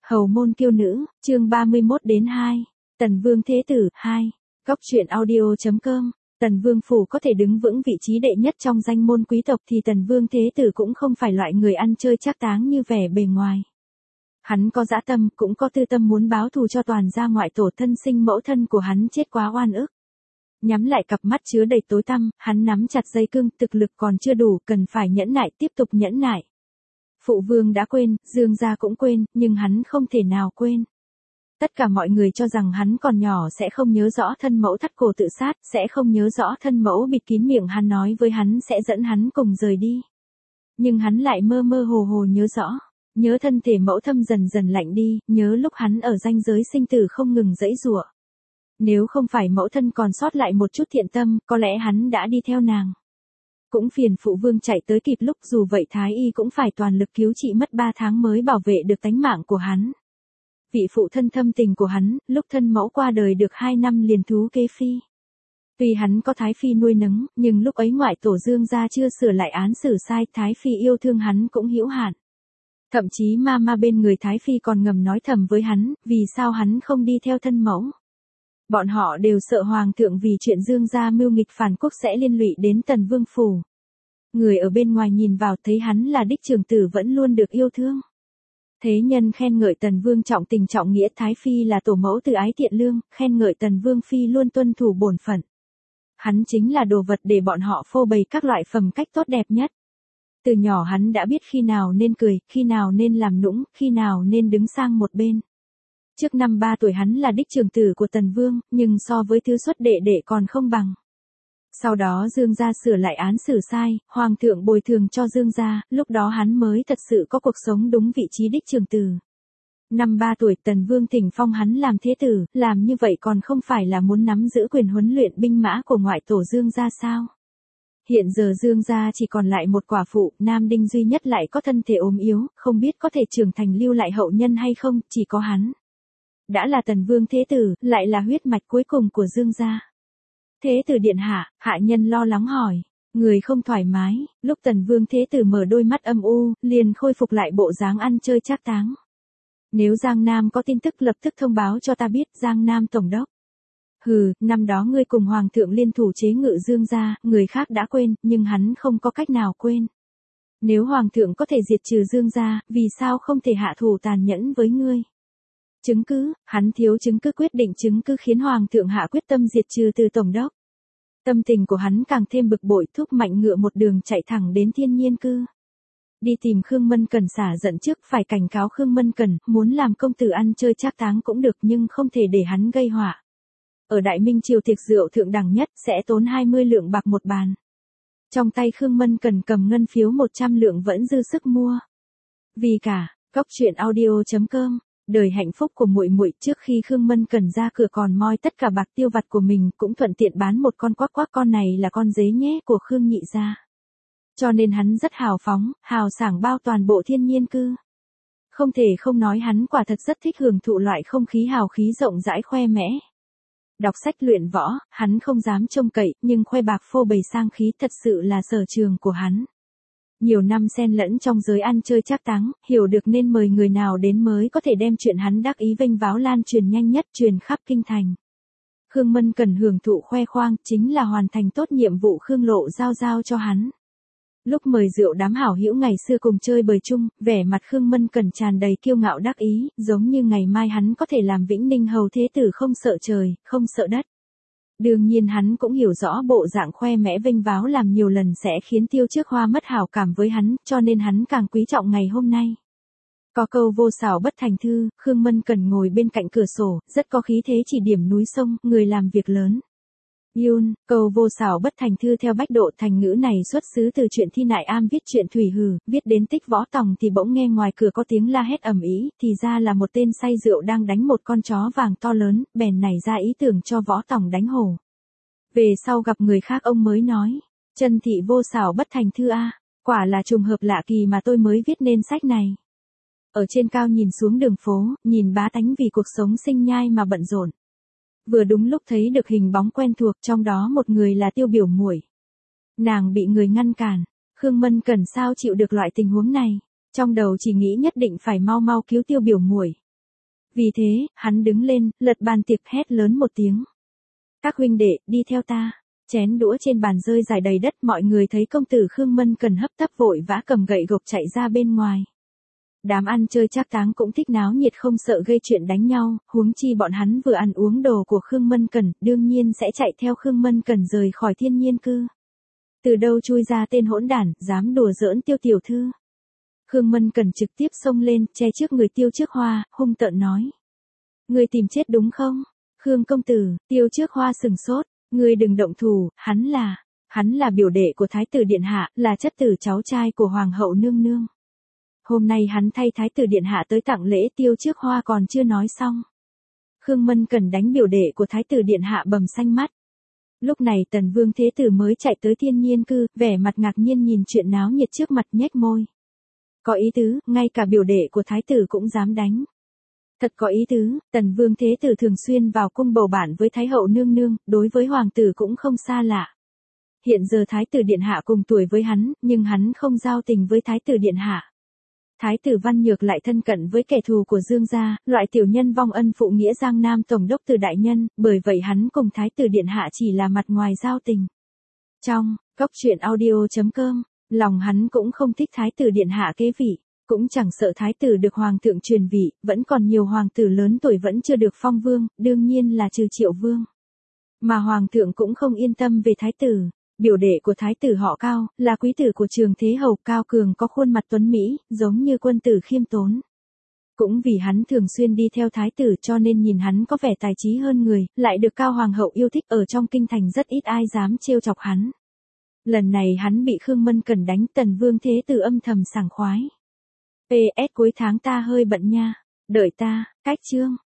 Hầu môn kiêu nữ, chương 31-2. Tần Vương Thế Tử, 2. Góc truyện audio.com. Tần Vương Phủ có thể đứng vững vị trí đệ nhất trong danh môn quý tộc thì Tần Vương Thế Tử cũng không phải loại người ăn chơi trác táng như vẻ bề ngoài. Hắn có dã tâm, cũng có tư tâm muốn báo thù cho toàn gia ngoại tổ thân sinh mẫu thân của hắn chết quá oan ức. Nhắm lại cặp mắt chứa đầy tối tăm, hắn nắm chặt dây cương, thực lực còn chưa đủ, cần phải nhẫn nại, tiếp tục nhẫn nại. Phụ vương đã quên, Dương gia cũng quên, nhưng hắn không thể nào quên. Tất cả mọi người cho rằng hắn còn nhỏ sẽ không nhớ rõ thân mẫu thắt cổ tự sát, sẽ không nhớ rõ thân mẫu bịt kín miệng hắn nói với hắn sẽ dẫn hắn cùng rời đi. Nhưng hắn lại mơ mơ hồ hồ nhớ rõ, nhớ thân thể mẫu thâm dần dần lạnh đi, nhớ lúc hắn ở ranh giới sinh tử không ngừng giãy giụa. Nếu không phải mẫu thân còn sót lại một chút thiện tâm, có lẽ hắn đã đi theo nàng. Cũng phiền phụ vương chạy tới kịp lúc, dù vậy Thái Y cũng phải toàn lực cứu trị, mất 3 tháng mới bảo vệ được tánh mạng của hắn. Vị phụ thân thâm tình của hắn, lúc thân mẫu qua đời được 2 năm liền thú kế phi. Tuy hắn có Thái Phi nuôi nấng, nhưng lúc ấy ngoại tổ Dương gia chưa sửa lại án xử sai, Thái Phi yêu thương hắn cũng hữu hạn. Thậm chí ma bên người Thái Phi còn ngầm nói thầm với hắn, vì sao hắn không đi theo thân mẫu. Bọn họ đều sợ Hoàng thượng vì chuyện Dương gia mưu nghịch phản quốc sẽ liên lụy đến Tần Vương Phủ. Người ở bên ngoài nhìn vào thấy hắn là đích trưởng tử vẫn luôn được yêu thương. Thế nhân khen ngợi Tần Vương trọng tình trọng nghĩa, Thái Phi là tổ mẫu từ ái thiện lương, khen ngợi Tần Vương Phi luôn tuân thủ bổn phận. Hắn chính là đồ vật để bọn họ phô bày các loại phẩm cách tốt đẹp nhất. Từ nhỏ hắn đã biết khi nào nên cười, khi nào nên làm nũng, khi nào nên đứng sang một bên. Trước năm 3 tuổi hắn là đích trưởng tử của Tần Vương, nhưng so với thứ xuất đệ đệ còn không bằng. Sau đó Dương gia sửa lại án xử sai, Hoàng thượng bồi thường cho Dương gia, lúc đó hắn mới thật sự có cuộc sống đúng vị trí đích trưởng tử. Năm 3 tuổi Tần Vương thỉnh phong hắn làm thế tử, làm như vậy còn không phải là muốn nắm giữ quyền huấn luyện binh mã của ngoại tổ Dương gia sao? Hiện giờ Dương gia chỉ còn lại một quả phụ, nam đinh duy nhất lại có thân thể ốm yếu, không biết có thể trưởng thành lưu lại hậu nhân hay không, chỉ có hắn. Đã là Tần Vương Thế Tử, lại là huyết mạch cuối cùng của Dương gia. Thế Tử điện hạ, hạ nhân lo lắng hỏi. Người không thoải mái, lúc Tần Vương Thế Tử mở đôi mắt âm u, liền khôi phục lại bộ dáng ăn chơi trác táng. Nếu Giang Nam có tin tức lập tức thông báo cho ta biết, Giang Nam tổng đốc. Hừ, năm đó ngươi cùng Hoàng thượng liên thủ chế ngự Dương gia, người khác đã quên, nhưng hắn không có cách nào quên. Nếu Hoàng thượng có thể diệt trừ Dương gia, vì sao không thể hạ thủ tàn nhẫn với ngươi? Chứng cứ, hắn thiếu chứng cứ, quyết định chứng cứ khiến Hoàng thượng hạ quyết tâm diệt trừ từ tổng đốc. Tâm tình của hắn càng thêm bực bội, thúc mạnh ngựa một đường chạy thẳng đến Thiên Nhiên Cư. Đi tìm Khương Mân Cẩn xả giận trước, phải cảnh cáo Khương Mân Cẩn, muốn làm công tử ăn chơi trác táng cũng được nhưng không thể để hắn gây họa. Ở Đại Minh triều tiệc rượu thượng đẳng nhất sẽ tốn 20 lượng bạc một bàn. Trong tay Khương Mân Cẩn cầm ngân phiếu 100 lượng vẫn dư sức mua. Vì cả, góc truyện audio.com. Đời hạnh phúc của muội muội, trước khi Khương Mân Cẩn ra cửa còn moi tất cả bạc tiêu vặt của mình, cũng thuận tiện bán một con quắc quắc, con này là con dế nhé của Khương nhị gia. Cho nên hắn rất hào phóng, hào sảng bao toàn bộ Thiên Nhiên Cư. Không thể không nói hắn quả thật rất thích hưởng thụ loại không khí hào khí rộng rãi khoe mẽ. Đọc sách luyện võ, hắn không dám trông cậy, nhưng khoe bạc phô bày sang khí thật sự là sở trường của hắn. Nhiều năm xen lẫn trong giới ăn chơi trác táng, hiểu được nên mời người nào đến mới có thể đem chuyện hắn đắc ý vênh váo lan truyền nhanh nhất, truyền khắp kinh thành. Khương Mân Cẩn hưởng thụ khoe khoang, chính là hoàn thành tốt nhiệm vụ Khương Lộ giao cho hắn. Lúc mời rượu đám hảo hữu ngày xưa cùng chơi bời chung, vẻ mặt Khương Mân Cẩn tràn đầy kiêu ngạo đắc ý, giống như ngày mai hắn có thể làm Vĩnh Ninh hầu thế tử, không sợ trời, không sợ đất. Đương nhiên hắn cũng hiểu rõ bộ dạng khoe mẽ vênh váo làm nhiều lần sẽ khiến Tiêu Trước Hoa mất hảo cảm với hắn, cho nên hắn càng quý trọng ngày hôm nay. Có câu vô xảo bất thành thư, Khương Mân Cẩn ngồi bên cạnh cửa sổ, rất có khí thế chỉ điểm núi sông, người làm việc lớn. Yun, câu vô xảo bất thành thư theo Bách Độ thành ngữ này xuất xứ từ truyện Thi Nại Am viết truyện Thủy Hử, viết đến tích Võ Tòng thì bỗng nghe ngoài cửa có tiếng la hét ầm ĩ, thì ra là một tên say rượu đang đánh một con chó vàng to lớn, bèn nảy ra ý tưởng cho Võ Tòng đánh hổ. Về sau gặp người khác ông mới nói, chân thị vô xảo bất thành thư a, quả là trùng hợp lạ kỳ mà tôi mới viết nên sách này. Ở trên cao nhìn xuống đường phố, nhìn bá tánh vì cuộc sống sinh nhai mà bận rộn. Vừa đúng lúc thấy được hình bóng quen thuộc, trong đó một người là Tiêu biểu muội. Nàng bị người ngăn cản, Khương Mân Cẩn sao chịu được loại tình huống này, trong đầu chỉ nghĩ nhất định phải mau mau cứu Tiêu biểu muội. Vì thế, hắn đứng lên, lật bàn tiệc hét lớn một tiếng. Các huynh đệ, đi theo ta. Chén đũa trên bàn rơi rải đầy đất, mọi người thấy công tử Khương Mân Cần hấp tấp vội vã cầm gậy gộc chạy ra bên ngoài. Đám ăn chơi trác táng cũng thích náo nhiệt không sợ gây chuyện đánh nhau, huống chi bọn hắn vừa ăn uống đồ của Khương Mân Cần, đương nhiên sẽ chạy theo Khương Mân Cần rời khỏi thiên nhiên cư. Từ đâu chui ra tên hỗn đản, dám đùa giỡn Tiêu tiểu thư. Khương Mân Cần trực tiếp xông lên, che trước người Tiêu Trước Hoa, hung tợn nói. Ngươi tìm chết đúng không? Khương công tử, Tiêu Trước Hoa sừng sốt, ngươi đừng động thủ, hắn là biểu đệ của Thái tử Điện Hạ, là chất tử cháu trai của Hoàng hậu nương nương. Hôm nay hắn thay Thái tử Điện Hạ tới tặng lễ. Tiêu Trước Hoa còn chưa nói xong. Khương Mân Cần đánh biểu đệ của Thái tử Điện Hạ bầm xanh mắt. Lúc này Tần Vương Thế Tử mới chạy tới thiên nhiên cư, vẻ mặt ngạc nhiên nhìn chuyện náo nhiệt trước mặt nhếch môi. Có ý tứ, ngay cả biểu đệ của Thái tử cũng dám đánh. Thật có ý tứ, Tần Vương Thế Tử thường xuyên vào cung bầu bạn với Thái hậu nương nương, đối với hoàng tử cũng không xa lạ. Hiện giờ Thái tử Điện Hạ cùng tuổi với hắn, nhưng hắn không giao tình với Thái tử Điện Hạ. Thái tử Văn Nhược lại thân cận với kẻ thù của Dương gia, loại tiểu nhân vong ân phụ nghĩa Giang Nam Tổng đốc Từ đại nhân, bởi vậy hắn cùng Thái tử Điện Hạ chỉ là mặt ngoài giao tình. Trong Cốc Truyện Audio.com, lòng hắn cũng không thích Thái tử Điện Hạ kế vị, cũng chẳng sợ Thái tử được hoàng thượng truyền vị, vẫn còn nhiều hoàng tử lớn tuổi vẫn chưa được phong vương, đương nhiên là trừ Triệu Vương. Mà hoàng thượng cũng không yên tâm về Thái tử. Biểu đệ của Thái tử họ Cao, là quý tử của Trường Thế Hầu. Cao Cường có khuôn mặt tuấn mỹ, giống như quân tử khiêm tốn. Cũng vì hắn thường xuyên đi theo Thái tử cho nên nhìn hắn có vẻ tài trí hơn người, lại được Cao Hoàng hậu yêu thích, ở trong kinh thành rất ít ai dám trêu chọc hắn. Lần này hắn bị Khương Mân Cần đánh, Tần Vương Thế Tử âm thầm sảng khoái. PS cuối tháng ta hơi bận nha, đợi ta, cách chương.